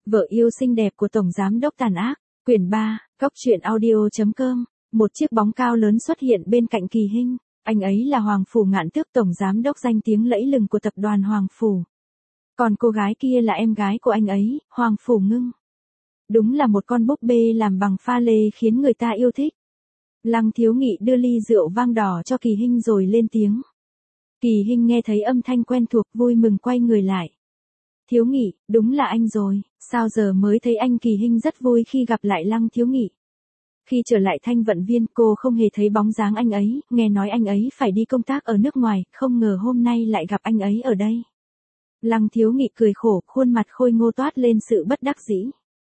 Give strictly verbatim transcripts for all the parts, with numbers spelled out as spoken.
Vợ yêu xinh đẹp của Tổng Giám đốc tàn ác, quyển ba, Cốc truyện audio chấm com, một chiếc bóng cao lớn xuất hiện bên cạnh Kỳ Hinh, anh ấy là Hoàng Phủ Ngạn Tước, Tổng Giám đốc danh tiếng lẫy lừng của tập đoàn Hoàng Phủ. Còn cô gái kia là em gái của anh ấy, Hoàng Phủ Ngưng. Đúng là một con búp bê làm bằng pha lê khiến người ta yêu thích. Lăng Thiếu Nghị đưa ly rượu vang đỏ cho Kỳ Hinh rồi lên tiếng. Kỳ Hinh nghe thấy âm thanh quen thuộc, vui mừng quay người lại. Thiếu Nghị, đúng là anh rồi, sao giờ mới thấy anh? Kỳ Hinh rất vui khi gặp lại Lăng Thiếu Nghị. Khi trở lại Thanh Vận Viên, cô không hề thấy bóng dáng anh ấy, nghe nói anh ấy phải đi công tác ở nước ngoài, không ngờ hôm nay lại gặp anh ấy ở đây. Lăng Thiếu Nghị cười khổ, khuôn mặt khôi ngô toát lên sự bất đắc dĩ.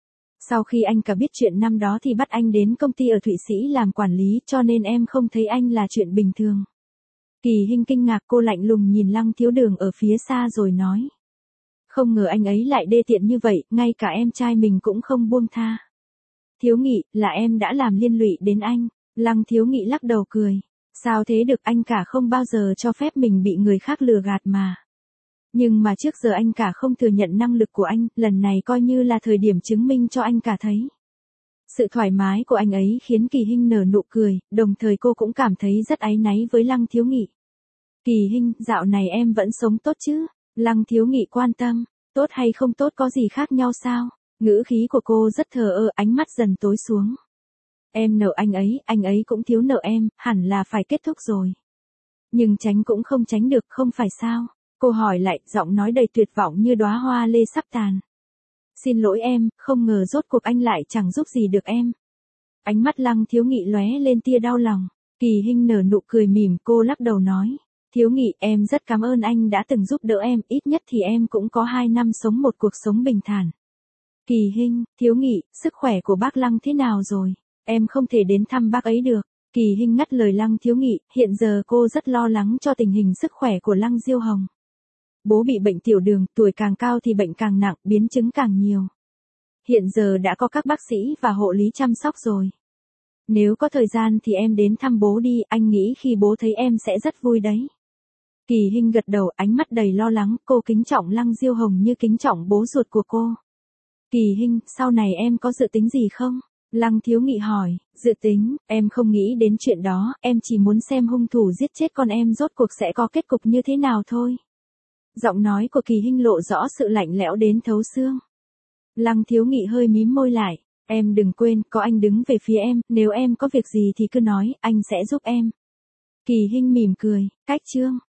Sau khi anh cả biết chuyện năm đó thì bắt anh đến công ty ở Thụy Sĩ làm quản lý, cho nên em không thấy anh là chuyện bình thường. Kỳ Hinh kinh ngạc, cô lạnh lùng nhìn Lăng Thiếu Đường ở phía xa rồi nói. Không ngờ anh ấy lại đê tiện như vậy, ngay cả em trai mình cũng không buông tha. Thiếu Nghị, là em đã làm liên lụy đến anh. Lăng Thiếu Nghị lắc đầu cười. Sao thế được, anh cả không bao giờ cho phép mình bị người khác lừa gạt mà. Nhưng mà trước giờ anh cả không thừa nhận năng lực của anh, lần này coi như là thời điểm chứng minh cho anh cả thấy. Sự thoải mái của anh ấy khiến Kỳ Hinh nở nụ cười, đồng thời cô cũng cảm thấy rất áy náy với Lăng Thiếu Nghị. Kỳ Hinh, dạo này em vẫn sống tốt chứ? Lăng Thiếu Nghị quan tâm, tốt hay không tốt có gì khác nhau sao? Ngữ khí của cô rất thờ ơ, ánh mắt dần tối xuống. Em nợ anh ấy, anh ấy cũng thiếu nợ em, hẳn là phải kết thúc rồi. Nhưng tránh cũng không tránh được, không phải sao? Cô hỏi lại, giọng nói đầy tuyệt vọng như đóa hoa lê sắp tàn. Xin lỗi em, không ngờ rốt cuộc anh lại chẳng giúp gì được em. Ánh mắt Lăng Thiếu Nghị lóe lên tia đau lòng. Kỳ Hinh nở nụ cười mỉm, cô lắc đầu nói. Thiếu Nghị, em rất cảm ơn anh đã từng giúp đỡ em, ít nhất thì em cũng có hai năm sống một cuộc sống bình thản. Kỳ Hinh, Thiếu Nghị, sức khỏe của bác Lăng thế nào rồi? Em không thể đến thăm bác ấy được. Kỳ Hinh ngắt lời Lăng Thiếu Nghị, hiện giờ cô rất lo lắng cho tình hình sức khỏe của Lăng Diêu Hồng. Bố bị bệnh tiểu đường, tuổi càng cao thì bệnh càng nặng, biến chứng càng nhiều. Hiện giờ đã có các bác sĩ và hộ lý chăm sóc rồi. Nếu có thời gian thì em đến thăm bố đi, anh nghĩ khi bố thấy em sẽ rất vui đấy. Kỳ Hinh gật đầu, ánh mắt đầy lo lắng, cô kính trọng Lăng Diêu Hồng như kính trọng bố ruột của cô. Kỳ Hinh, sau này em có dự tính gì không? Lăng Thiếu Nghị hỏi, dự tính, em không nghĩ đến chuyện đó, em chỉ muốn xem hung thủ giết chết con em rốt cuộc sẽ có kết cục như thế nào thôi. Giọng nói của Kỳ Hinh lộ rõ sự lạnh lẽo đến thấu xương. Lăng Thiếu Nghị hơi mím môi lại, em đừng quên, có anh đứng về phía em, nếu em có việc gì thì cứ nói, anh sẽ giúp em. Kỳ Hinh mỉm cười, cách chương.